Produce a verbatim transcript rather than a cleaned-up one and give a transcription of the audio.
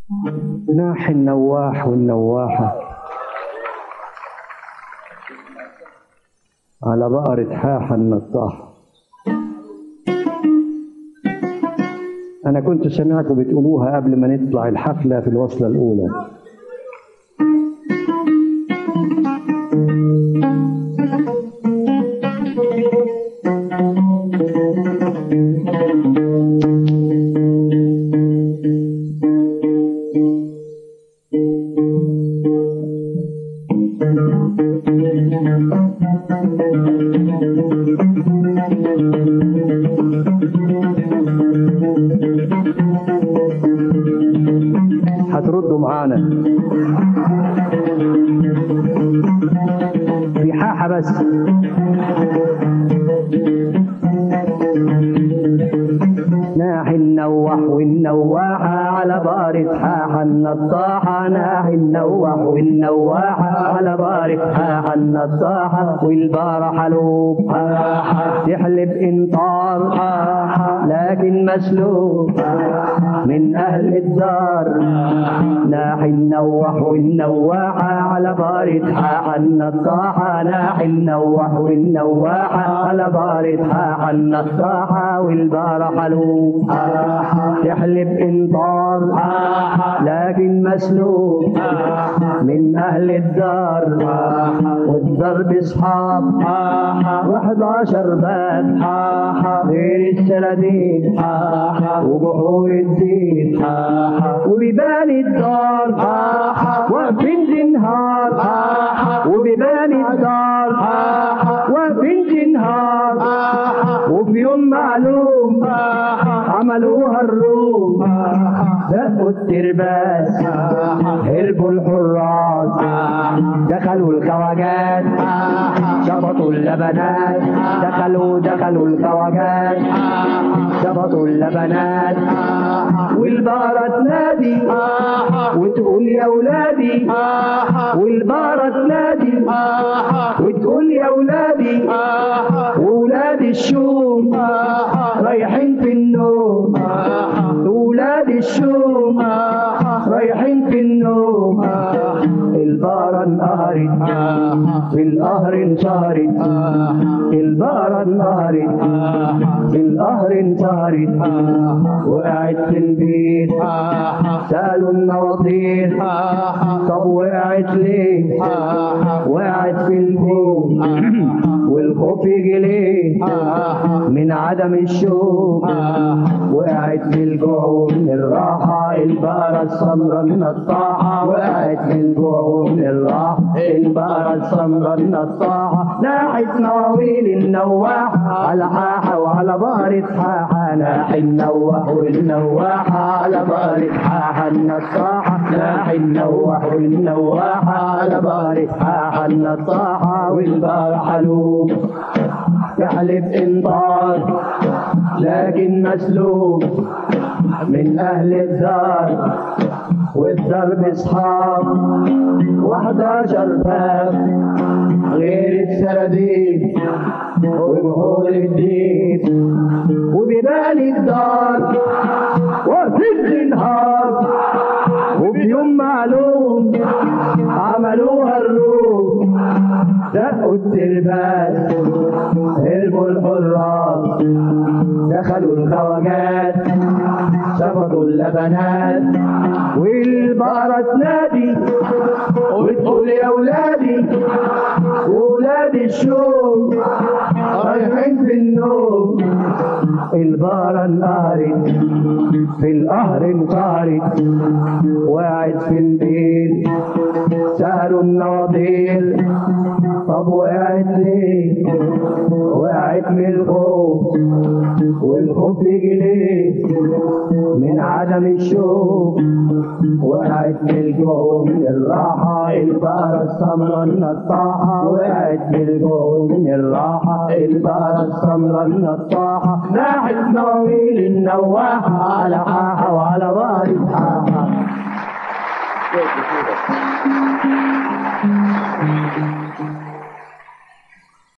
ناحي النواح والنواحة على بقرة حاحة النطاحة. أنا كنت سمعت بتقولوها قبل ما نطلع الحفلة في الوصلة الأولى. هتردوا معانا في حاحة بس. ناحي النواح والنواحة على بقرة حاحة النطاحة. ناحي النواح والنواحة على بقرة حاحة النطاحة. والبقرة حلوب تحلب انطار لكن مسلوب من أهل الدار. ناحي النواح والنواحة على بقرة حاحة النطاحة. ناحي النواح والنواحة على بقرة حاحة النطاحة. والبقرة حلوب تحلب انطار لكن مسلوب من أهل الدار. والضرب اصحاب وحداشر باب غير السلادين وبحور الدين وبيبان الدار وفين تنهار. وبيبان الدار وفين تنهار. وفي يوم معلوم عملوها الروم دقوا الترباس هربوا الحراس دخلوا الخواجات شبطوا اللبنات. دخلوا دخلوا الخواجات شبطوا اللبنات. والبقرة تنادي وتقول يا ولادي. والبقرة تنادي وتقول يا ولادي. وولاد الشوم رايحين في النوم. ولاد الشوم رايحين في النوم. البقرة انقهرت في القهر انشهرت. البقرة انقهرت في القهر انشهرت. وقعت في البيت سألوا النواطير طب وقعت ليه؟ وقعت في البيت والخوف يجي ليه من عدم الشوق. وقعت في الجوع ومن الراحة البقرة السمراء النطاحة. وقعت في الجوع ومن الراحة البقرة السمراء النطاحة. ناحت نواويل النواحة على حاحة وعلى بقرة حاحة. ناحي النواح والنواحة على بقرة حاحة النطاحة. ناحي النواح والنواحة على بقرة حاحة النطاحة. والبقرة حلوب تحلب انطار لكن مسلوب من أهل الدار. والضرب اصحاب وحداشر باب غير السراديب وبحور الدين وبيبان الدار وفي النهار. وفي يوم معلوم عملوها الروم دقوا الترباس هربوا الحراس دخلوا الخواجات شفطوا اللبنات. والبقرة تنادي وتقول يا ولادي. ولاد الشوم رايحين في النوم. البقرة انقهرت في القهر انقهرت. وقعت في البيت سألوا النواطير طب وقعت ليه؟ وقعت من الخوف والخوف يجي ليه من عدم الشوق. وقعت من الجوع ومن الراحة البقرة السمراء النطاحة. وقعت من الجوع ومن الراحة البقرة السمراء النطاحة. ناحت نواويل النواحة على حاحة وعلى بقرة حاحة.